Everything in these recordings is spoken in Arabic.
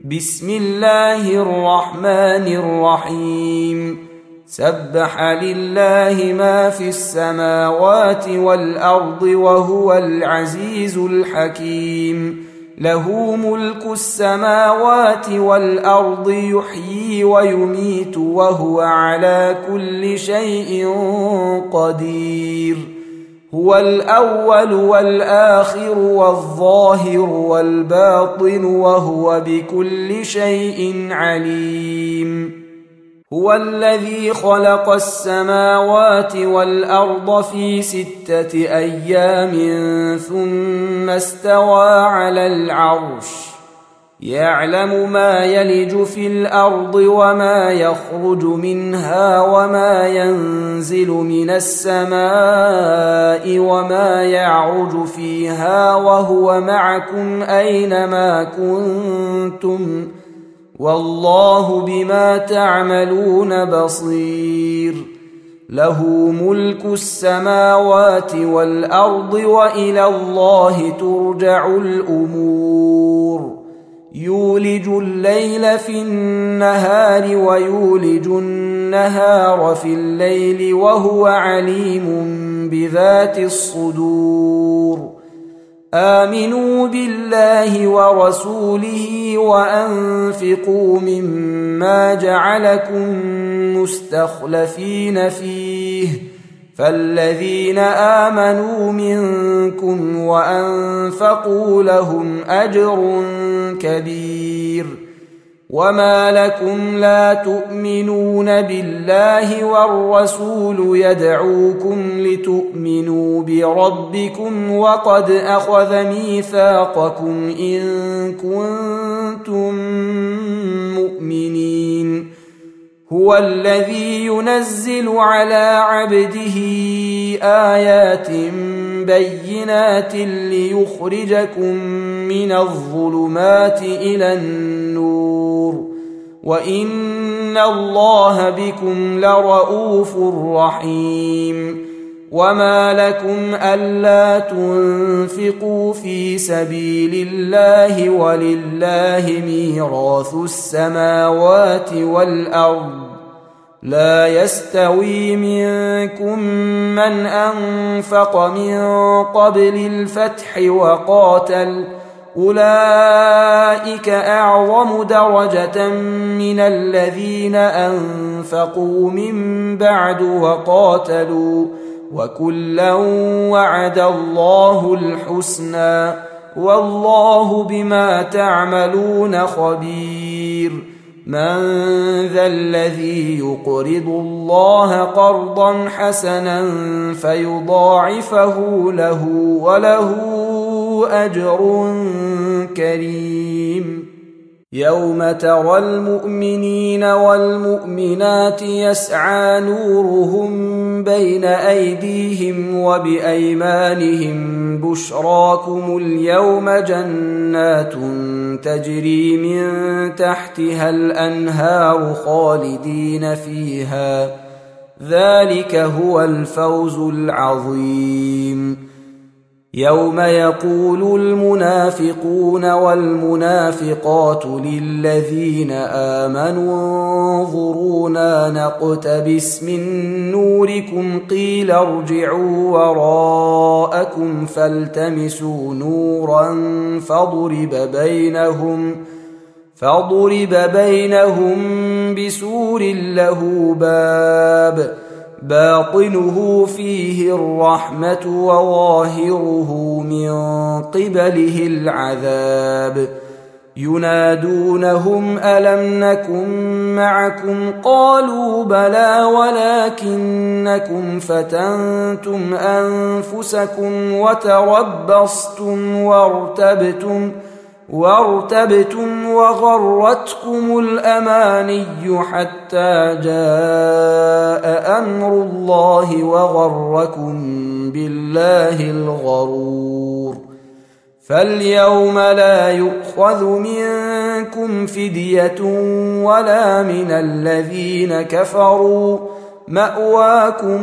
بسم الله الرحمن الرحيم سبح لله ما في السماوات والأرض وهو العزيز الحكيم له ملك السماوات والأرض يحيي ويميت وهو على كل شيء قدير هو الأول والآخر والظاهر والباطن وهو بكل شيء عليم هو الذي خلق السماوات والأرض في 6 أيام ثم استوى على العرش يعلم ما يلج في الأرض وما يخرج منها وما ينزل من السماء وما يعرج فيها وهو معكم أينما كنتم والله بما تعملون بصير له ملك السماوات والأرض وإلى الله ترجع الأمور يولج الليل في النهار ويولج النهار في الليل وهو عليم بذات الصدور آمنوا بالله ورسوله وأنفقوا مما جعلكم مستخلفين فيه فالذين آمنوا منكم وأنفقوا لهم أجر كبير وما لكم لا تؤمنون بالله والرسول يدعوكم لتؤمنوا بربكم وقد أخذ ميثاقكم إن كنتم مؤمنين هو الذي ينزل على عبده آيات بينات ليخرجكم من الظلمات إلى النور وإن الله بكم لرؤوف رحيم وما لكم ألا تنفقوا في سبيل الله ولله ميراث السماوات والأرض لا يستوي منكم من أنفق من قبل الفتح وقاتل أولئك أعظم درجة من الذين أنفقوا من بعد وقاتلوا وكلا وعد الله الحسنى والله بما تعملون خبير من ذا الذي يقرض الله قرضا حسنا فيضاعفه له وله أجر كريم يوم ترى المؤمنين والمؤمنات يسعى نورهم بين أيديهم وبأيمانهم بشراكم اليوم جنات تجري من تحتها الأنهار خالدين فيها ذلك هو الفوز العظيم يوم يقول المنافقون والمنافقات للذين آمنوا انظرونا نقتبس من نوركم قيل ارجعوا وراءكم فالتمسوا نورا فضرب بينهم بسور له باب باطنه فيه الرحمة وظاهره من قبله العذاب ينادونهم ألم نكن معكم قالوا بلى ولكنكم فتنتم أنفسكم وتربصتم وارتبتم وغرتكم الأماني حتى جاء أمر الله وغركم بالله الغرور فاليوم لا يؤخذ منكم فدية ولا من الذين كفروا مأواكم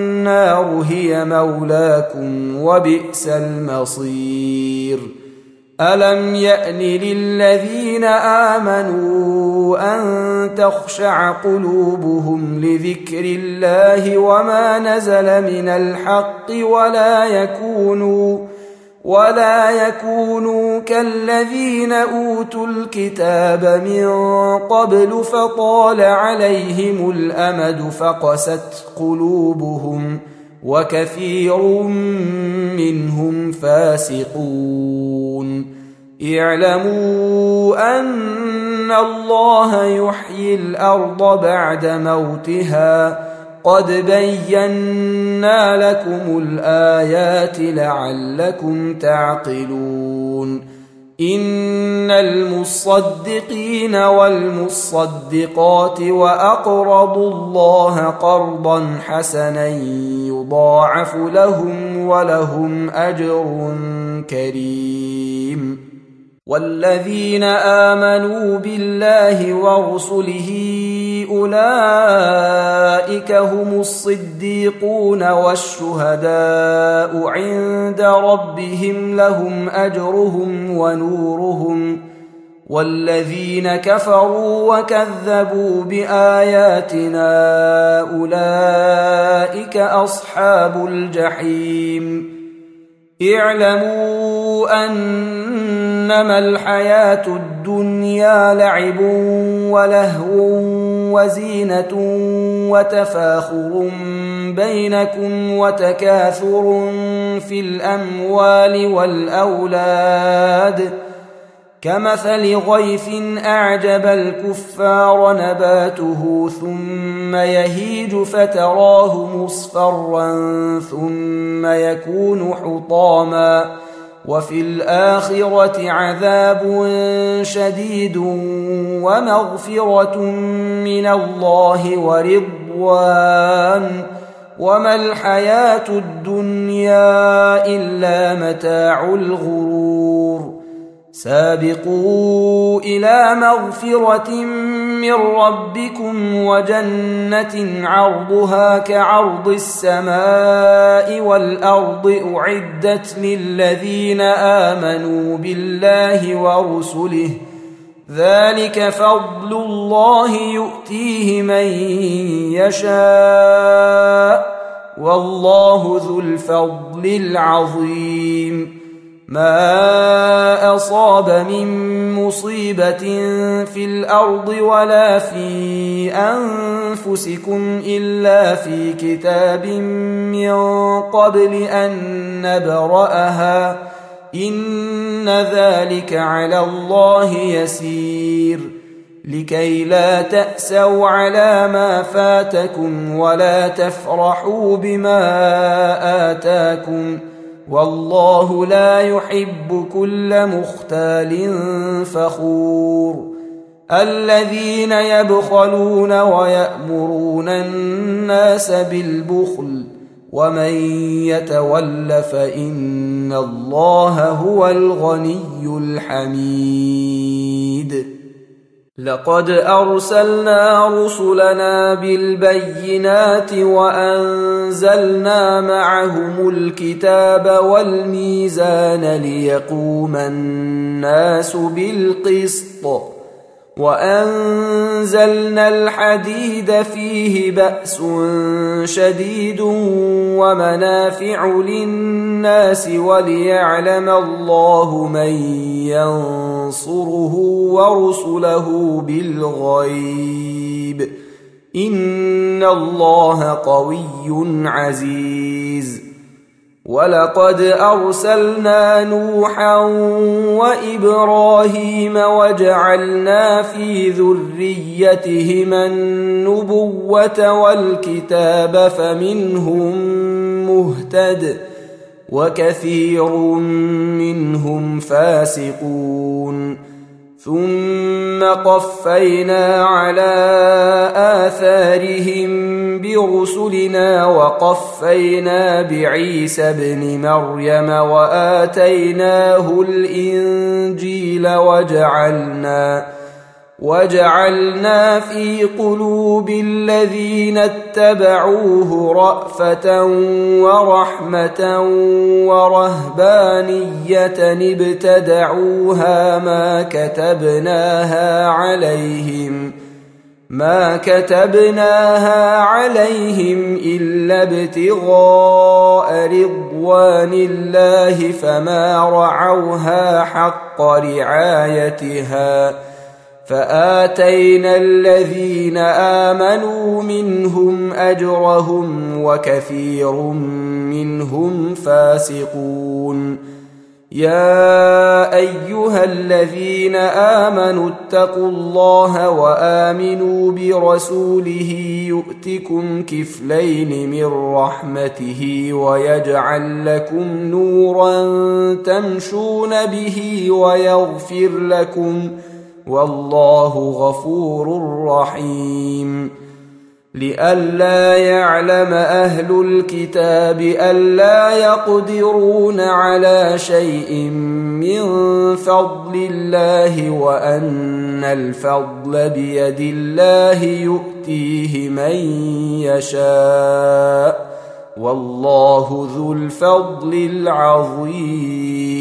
النار هي مولاكم وبئس المصير ألم يأن للذين آمنوا أن تخشع قلوبهم لذكر الله وما نزل من الحق ولا يكونوا كالذين أوتوا الكتاب من قبل فطال عليهم الأمد فقست قلوبهم وكثير منهم فاسقون اعلموا أن الله يحيي الأرض بعد موتها قد بينا لكم الآيات لعلكم تعقلون إن المصدقين والمصدقات وأقرضوا الله قرضا حسنا يضاعف لهم ولهم أجر كريم والذين آمنوا بالله ورسله أولئك هم الصديقون والشهداء عند ربهم لهم أجرهم ونورهم والذين كفروا وكذبوا بآياتنا أولئك أصحاب الجحيم اعلموا أنما الحياة الدنيا لعب ولهو وزينة وتفاخر بينكم وتكاثر في الأموال والأولاد كمثل غيث أعجب الكفار نباته ثم يهيج فتراه مصفرا ثم يكون حطاما وفي الآخرة عذاب شديد ومغفرة من الله ورضوان وما الحياة الدنيا إلا متاع الغرور سابقوا إلى مغفرة من ربكم وجنة عرضها كعرض السماء والأرض أعدت للذين آمنوا بالله ورسله ذلك فضل الله يؤتيه من يشاء والله ذو الفضل العظيم ما أصاب من مصيبة في الأرض ولا في أنفسكم إلا في كتاب من قبل أن نبرأها إن ذلك على الله يسير لكي لا تأسوا على ما فاتكم ولا تفرحوا بما آتاكم والله لا يحب كل مختال فخور الذين يبخلون ويأمرون الناس بالبخل ومن يتول فإن الله هو الغني الحميد لقد أرسلنا رسلنا بالبينات وأنزلنا معهم الكتاب والميزان ليقوم الناس بالقسط وأنزلنا الحديد فيه بأس شديد ومنافع للناس وليعلم الله من ينصره ورسله بالغيب إن الله قوي عزيز ولقد أرسلنا نوحا وإبراهيم وجعلنا في ذريتهما النبوة والكتاب فمنهم مهتد وكثير منهم فاسقون ثم قفينا على آثارهم برسلنا وقفينا بعيسى ابن مريم وآتيناه الإنجيل وجعلنا في قلوب الذين اتبعوه رأفة ورحمة ورهبانية ابتدعوها ما كتبناها عليهم إلا ابتغاء رضوان الله فما رعوها حق رعايتها فآتينا الذين آمنوا منهم أجرهم وكثير منهم فاسقون. يا أيها الذين آمنوا اتقوا الله وآمنوا برسوله يؤتكم كفلين من رحمته ويجعل لكم نورا تمشون به ويغفر لكم والله غفور رحيم. لئلا يعلم أهل الكتاب ألا يقدرون على شيء من فضل الله وأن الفضل بيد الله يؤتيه من يشاء والله ذو الفضل العظيم.